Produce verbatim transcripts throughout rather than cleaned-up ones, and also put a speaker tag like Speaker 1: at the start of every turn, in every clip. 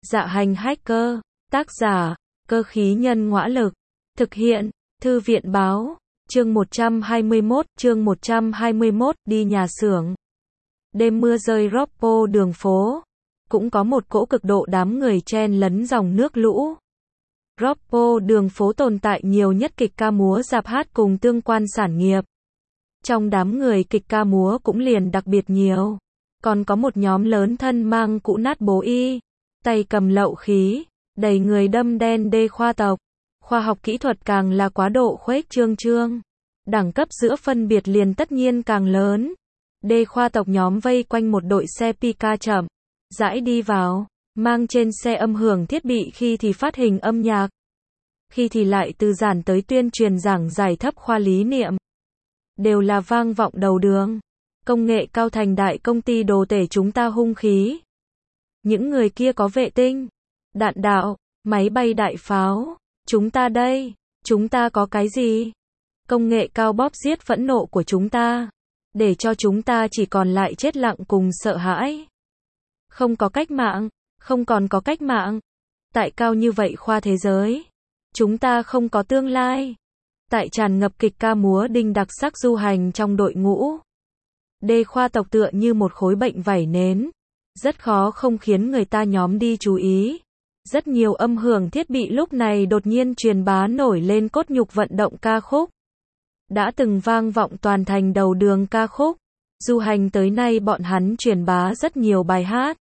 Speaker 1: Dạ hành hacker, tác giả, cơ khí nhân ngõa lực, thực hiện, thư viện báo, chương một trăm hai mươi mốt, chương một trăm hai mươi mốt, đi nhà xưởng. Đêm mưa rơi Roppo đường phố, cũng có một cỗ cực độ đám người chen lấn dòng nước lũ. Roppo đường phố tồn tại nhiều nhất kịch ca múa rạp hát cùng tương quan sản nghiệp. Trong đám người kịch ca múa cũng liền đặc biệt nhiều. Còn có một nhóm lớn thân mang cũ nát bố y, tay cầm lậu khí, đầy người đâm đen đê khoa tộc. Khoa học kỹ thuật càng là quá độ khuếch trương trương. Đẳng cấp giữa phân biệt liền tất nhiên càng lớn. Đê khoa tộc nhóm vây quanh một đội xe Pika chậm rãi đi vào, mang trên xe âm hưởng thiết bị khi thì phát hình âm nhạc, khi thì lại từ giản tới tuyên truyền giảng giải thấp khoa lý niệm. Đều là vang vọng đầu đường. Công nghệ cao thành đại công ty đồ tể chúng ta hung khí. Những người kia có vệ tinh, đạn đạo, máy bay đại pháo. Chúng ta đây, chúng ta có cái gì? Công nghệ cao bóp giết phẫn nộ của chúng ta, để cho chúng ta chỉ còn lại chết lặng cùng sợ hãi. Không có cách mạng, không còn có cách mạng. Tại cao như vậy khoa thế giới, chúng ta không có tương lai. Tại tràn ngập kịch ca múa đinh đặc sắc du hành trong đội ngũ. Đê khoa tộc tựa như một khối bệnh vảy nến, rất khó không khiến người ta nhóm đi chú ý. Rất nhiều âm hưởng thiết bị lúc này đột nhiên truyền bá nổi lên cốt nhục vận động ca khúc. Đã từng vang vọng toàn thành đầu đường ca khúc. Du hành tới nay bọn hắn truyền bá rất nhiều bài hát.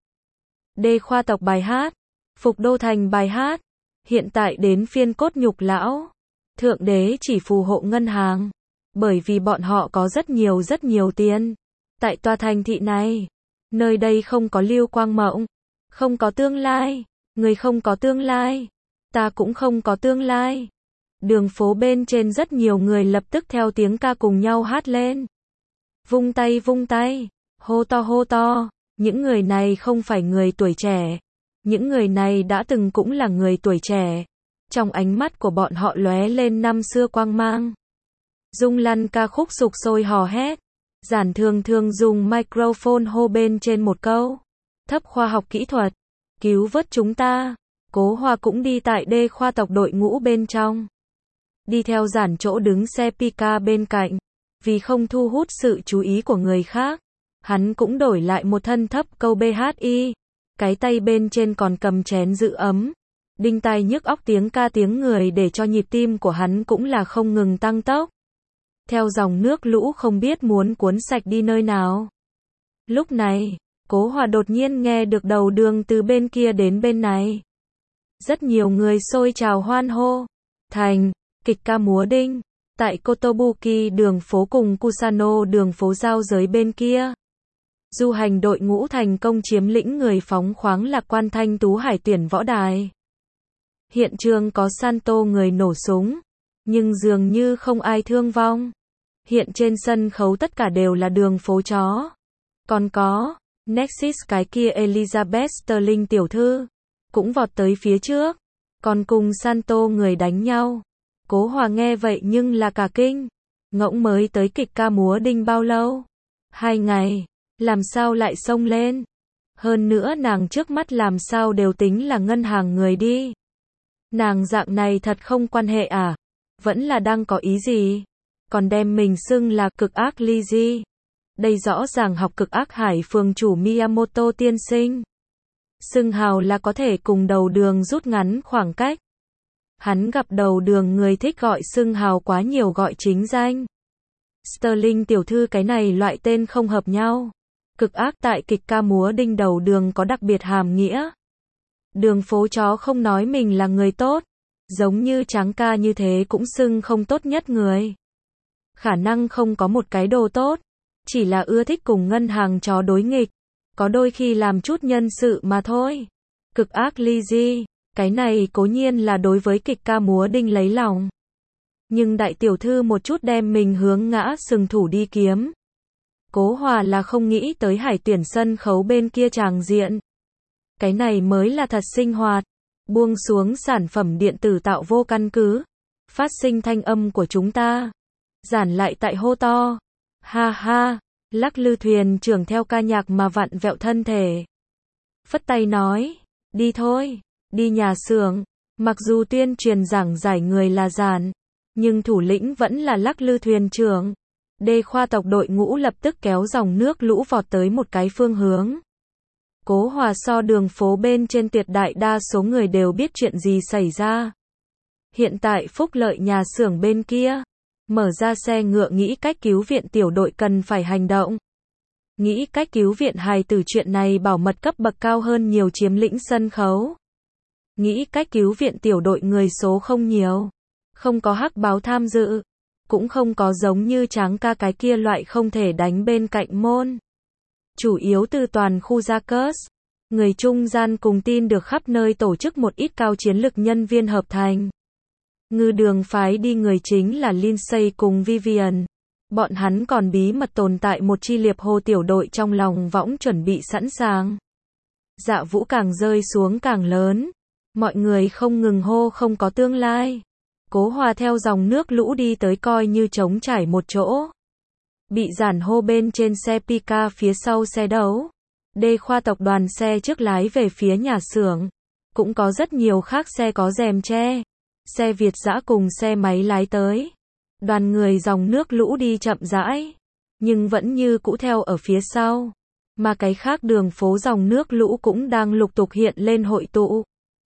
Speaker 1: Đê khoa tộc bài hát, Phục Đô Thành bài hát. Hiện tại đến phiên cốt nhục lão. Thượng đế chỉ phù hộ ngân hàng. Bởi vì bọn họ có rất nhiều rất nhiều tiền. Tại tòa thành thị này, nơi đây không có Lưu Quang Mộng, không có tương lai, người không có tương lai, ta cũng không có tương lai. Đường phố bên trên rất nhiều người lập tức theo tiếng ca cùng nhau hát lên. Vung tay vung tay, hô to hô to, những người này không phải người tuổi trẻ. Những người này đã từng cũng là người tuổi trẻ. Trong ánh mắt của bọn họ lóe lên năm xưa quang mang. Rung lăn ca khúc sục sôi hò hét. Giản thường thường dùng microphone hô bên trên một câu. Thấp khoa học kỹ thuật, cứu vớt chúng ta. Cố Hòa cũng đi tại đê khoa tộc đội ngũ bên trong. Đi theo giản chỗ đứng xe Pika bên cạnh. Vì không thu hút sự chú ý của người khác, hắn cũng đổi lại một thân thấp câu bê hát i. Cái tay bên trên còn cầm chén giữ ấm. Đinh tai nhức óc tiếng ca tiếng người để cho nhịp tim của hắn cũng là không ngừng tăng tốc. Theo dòng nước lũ không biết muốn cuốn sạch đi nơi nào. Lúc này, Cố Hòa đột nhiên nghe được đầu đường từ bên kia đến bên này. Rất nhiều người xôi trào hoan hô. Thành, kịch ca múa đinh, tại Kotobuki đường phố cùng Kusano đường phố giao giới bên kia. Du hành đội ngũ thành công chiếm lĩnh người phóng khoáng lạc quan Thanh Tú Hải tuyển võ đài. Hiện trường có Santo người nổ súng, nhưng dường như không ai thương vong. Hiện trên sân khấu tất cả đều là đường phố chó. Còn có Nexus cái kia Elizabeth Sterling tiểu thư, cũng vọt tới phía trước, còn cùng Santo người đánh nhau. Cố Hòa nghe vậy nhưng là cả kinh. Ngỗng mới tới kịch ca múa đinh bao lâu? Hai ngày, làm sao lại xông lên? Hơn nữa nàng trước mắt làm sao đều tính là ngân hàng người đi. Nàng dạng này thật không quan hệ à? Vẫn là đang có ý gì? Còn đem mình xưng là cực ác Lizzy. Đây rõ ràng học cực ác Hải phường chủ Miyamoto tiên sinh. Xưng hào là có thể cùng đầu đường rút ngắn khoảng cách. Hắn gặp đầu đường người thích gọi xưng hào quá nhiều gọi chính danh. Sterling tiểu thư cái này loại tên không hợp nhau. Cực ác tại kịch ca múa đinh đầu đường có đặc biệt hàm nghĩa. Đường phố chó không nói mình là người tốt. Giống như Tráng ca như thế cũng xưng không tốt nhất người. Khả năng không có một cái đồ tốt. Chỉ là ưa thích cùng ngân hàng chó đối nghịch. Có đôi khi làm chút nhân sự mà thôi. Cực ác Lizzy, cái này cố nhiên là đối với kịch ca múa đinh lấy lòng. Nhưng đại tiểu thư một chút đem mình hướng ngã sừng thủ đi kiếm. Cố Hòa là không nghĩ tới hải tuyển sân khấu bên kia tràng diện. Cái này mới là thật sinh hoạt. Buông xuống sản phẩm điện tử tạo vô căn cứ. Phát sinh thanh âm của chúng ta. Giản lại tại hô to. Ha ha, lắc lư thuyền trưởng theo ca nhạc mà vặn vẹo thân thể. Phất tay nói. Đi thôi, đi nhà xưởng. Mặc dù tuyên truyền giảng giải người là giản, nhưng thủ lĩnh vẫn là lắc lư thuyền trưởng. Đê khoa tộc đội ngũ lập tức kéo dòng nước lũ vọt tới một cái phương hướng. Cố Hòa so đường phố bên trên tuyệt đại đa số người đều biết chuyện gì xảy ra. Hiện tại Phúc Lợi nhà xưởng bên kia, mở ra xe ngựa nghĩ cách cứu viện tiểu đội cần phải hành động. Nghĩ cách cứu viện hài tử chuyện này bảo mật cấp bậc cao hơn nhiều chiếm lĩnh sân khấu. Nghĩ cách cứu viện tiểu đội người số không nhiều. Không có hắc báo tham dự. Cũng không có giống như Tráng ca cái kia loại không thể đánh bên cạnh môn. Chủ yếu từ toàn khu Gia người trung gian cùng tin được khắp nơi tổ chức một ít cao chiến lực nhân viên hợp thành. Ngư đường phái đi người chính là Lindsay cùng Vivian. Bọn hắn còn bí mật tồn tại một chi liệp hô tiểu đội trong lòng võng chuẩn bị sẵn sàng. Dạ vũ càng rơi xuống càng lớn. Mọi người không ngừng hô không có tương lai. Cố Hòa theo dòng nước lũ đi tới coi như trống trải một chỗ. Bị giản hô bên trên xe Pika phía sau xe đấu. Đê khoa tộc đoàn xe trước lái về phía nhà xưởng. Cũng có rất nhiều khác xe có rèm che. Xe Việt dã cùng xe máy lái tới. Đoàn người dòng nước lũ đi chậm rãi. Nhưng vẫn như cũ theo ở phía sau. Mà cái khác đường phố dòng nước lũ cũng đang lục tục hiện lên hội tụ.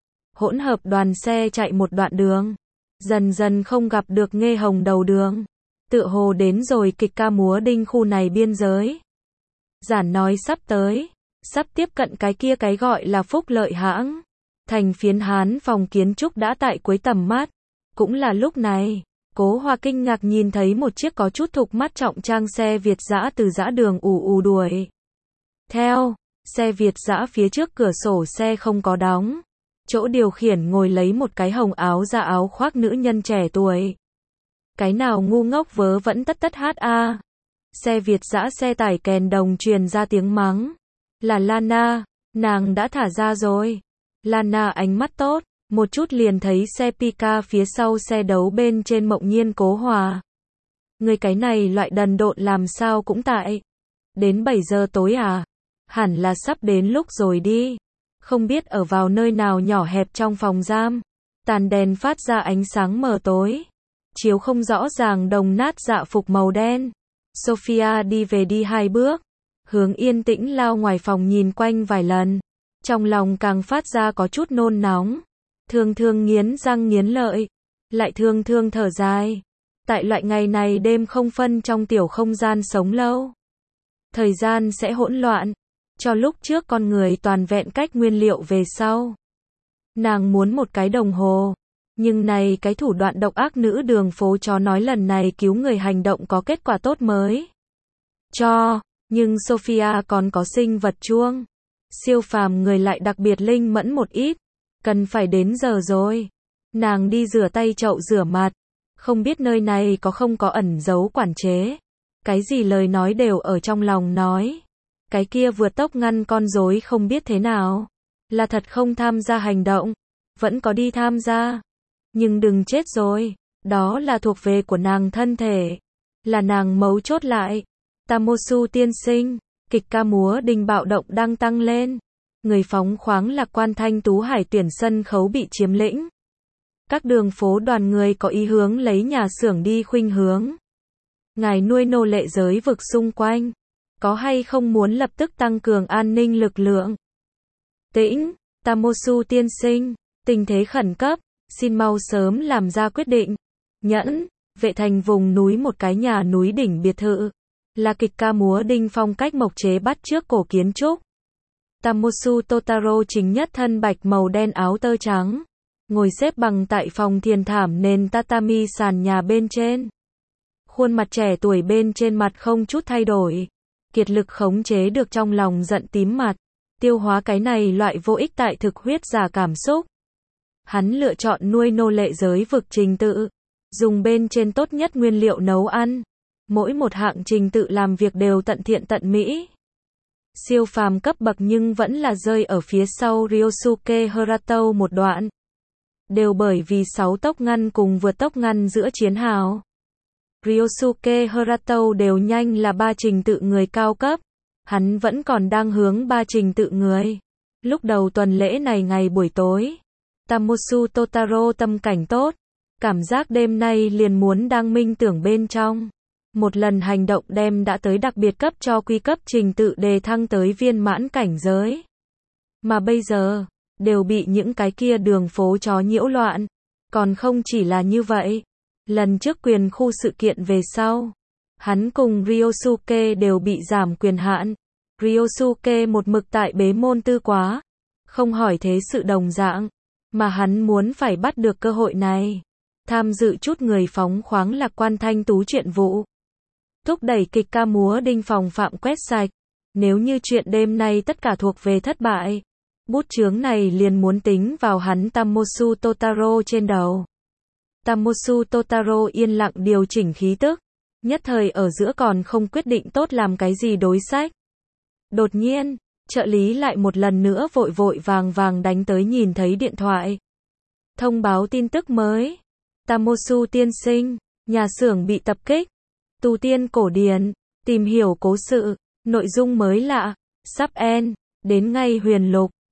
Speaker 1: Hỗn hợp đoàn xe chạy một đoạn đường. Dần dần không gặp được Nghê Hồng đầu đường. Tựa hồ đến rồi kịch ca múa đinh khu này biên giới. Giản nói sắp tới. Sắp tiếp cận cái kia cái gọi là Phúc Lợi hãng. Thành phiến Hán phòng kiến trúc đã tại cuối tầm mắt. Cũng là lúc này, Cố Hòa kinh ngạc nhìn thấy một chiếc có chút thục mắt trọng trang xe Việt dã từ dã đường ù ù đuổi. Theo, xe Việt dã phía trước cửa sổ xe không có đóng. Chỗ điều khiển ngồi lấy một cái hồng áo da áo khoác nữ nhân trẻ tuổi. Cái nào ngu ngốc vớ vẫn tất tất hát a. Xe Việt dã xe tải kèn đồng truyền ra tiếng mắng. Là Lana, nàng đã thả ra rồi. Lana ánh mắt tốt, một chút liền thấy xe Pika phía sau xe đấu bên trên Mộng Nhiên Cố Hòa. Người cái này loại đần độn làm sao cũng tại. Đến bảy giờ tối à? Hẳn là sắp đến lúc rồi đi. Không biết ở vào nơi nào nhỏ hẹp trong phòng giam. Tàn đèn phát ra ánh sáng mờ tối. Chiếu không rõ ràng đồng nát dạ phục màu đen. Sophia đi về đi hai bước. Hướng yên tĩnh lao ngoài phòng nhìn quanh vài lần. Trong lòng càng phát ra có chút nôn nóng. Thường thường nghiến răng nghiến lợi. Lại thường thường thở dài. Tại loại ngày này đêm không phân trong tiểu không gian sống lâu. Thời gian sẽ hỗn loạn. Cho lúc trước con người toàn vẹn cách nguyên liệu về sau. Nàng muốn một cái đồng hồ. Nhưng này cái thủ đoạn độc ác nữ đường phố chó nói lần này cứu người hành động có kết quả tốt mới. Cho, nhưng Sophia còn có sinh vật chuông. Siêu phàm người lại đặc biệt linh mẫn một ít. Cần phải đến giờ rồi. Nàng đi rửa tay chậu rửa mặt. Không biết nơi này có không có ẩn giấu quản chế. Cái gì lời nói đều ở trong lòng nói. Cái kia vượt tốc ngăn con rối không biết thế nào. Là thật không tham gia hành động. Vẫn có đi tham gia. Nhưng đừng chết rồi. Đó là thuộc về của nàng thân thể. Là nàng mấu chốt lại. Tamosu tiên sinh. Kịch ca múa đình bạo động đang tăng lên. Người phóng khoáng lạc quan thanh tú hải tuyển sân khấu bị chiếm lĩnh. Các đường phố đoàn người có ý hướng lấy nhà xưởng đi khuynh hướng. Ngài nuôi nô lệ giới vực xung quanh. Có hay không muốn lập tức tăng cường an ninh lực lượng? Tĩnh, Tamosu tiên sinh, tình thế khẩn cấp, xin mau sớm làm ra quyết định. Nhẫn, vệ thành vùng núi một cái nhà núi đỉnh biệt thự. Là kịch ca múa đinh phong cách mộc chế bắt trước cổ kiến trúc. Tamosu Totaro chính nhất thân bạch màu đen áo tơ trắng. Ngồi xếp bằng tại phòng thiền thảm nền tatami sàn nhà bên trên. Khuôn mặt trẻ tuổi bên trên mặt không chút thay đổi. Kiệt lực khống chế được trong lòng giận tím mặt. Tiêu hóa cái này loại vô ích tại thực huyết giả cảm xúc. Hắn lựa chọn nuôi nô lệ giới vực trình tự. Dùng bên trên tốt nhất nguyên liệu nấu ăn. Mỗi một hạng trình tự làm việc đều tận thiện tận mỹ. Siêu phàm cấp bậc nhưng vẫn là rơi ở phía sau Ryosuke Harato một đoạn. Đều bởi vì sáu tốc ngăn cùng vượt tốc ngăn giữa chiến hào. Ryosuke Harato đều nhanh là ba trình tự người cao cấp. Hắn vẫn còn đang hướng ba trình tự người. Lúc đầu tuần lễ này ngày buổi tối, Tamosu Totaro tâm cảnh tốt, cảm giác đêm nay liền muốn đang minh tưởng bên trong. Một lần hành động đem đã tới đặc biệt cấp cho quy cấp trình tự đề thăng tới viên mãn cảnh giới. Mà bây giờ, đều bị những cái kia đường phố chó nhiễu loạn. Còn không chỉ là như vậy, lần trước quyền khu sự kiện về sau, hắn cùng Ryosuke đều bị giảm quyền hạn. Ryosuke một mực tại bế môn tư quá, không hỏi thế sự đồng dạng, mà hắn muốn phải bắt được cơ hội này, tham dự chút người phóng khoáng lạc quan thanh tú chuyện vụ. Thúc đẩy kịch ca múa đinh phòng phạm quét sạch, nếu như chuyện đêm nay tất cả thuộc về thất bại, bút chướng này liền muốn tính vào hắn Tamosu Totaro trên đầu. Tamosu Totaro yên lặng điều chỉnh khí tức, nhất thời ở giữa còn không quyết định tốt làm cái gì đối sách. Đột nhiên, trợ lý lại một lần nữa vội vội vàng vàng đánh tới nhìn thấy điện thoại. Thông báo tin tức mới. Tamosu tiên sinh, nhà xưởng bị tập kích. Tu tiên cổ điển, tìm hiểu cố sự, nội dung mới lạ, sắp end, đến ngay huyền lục.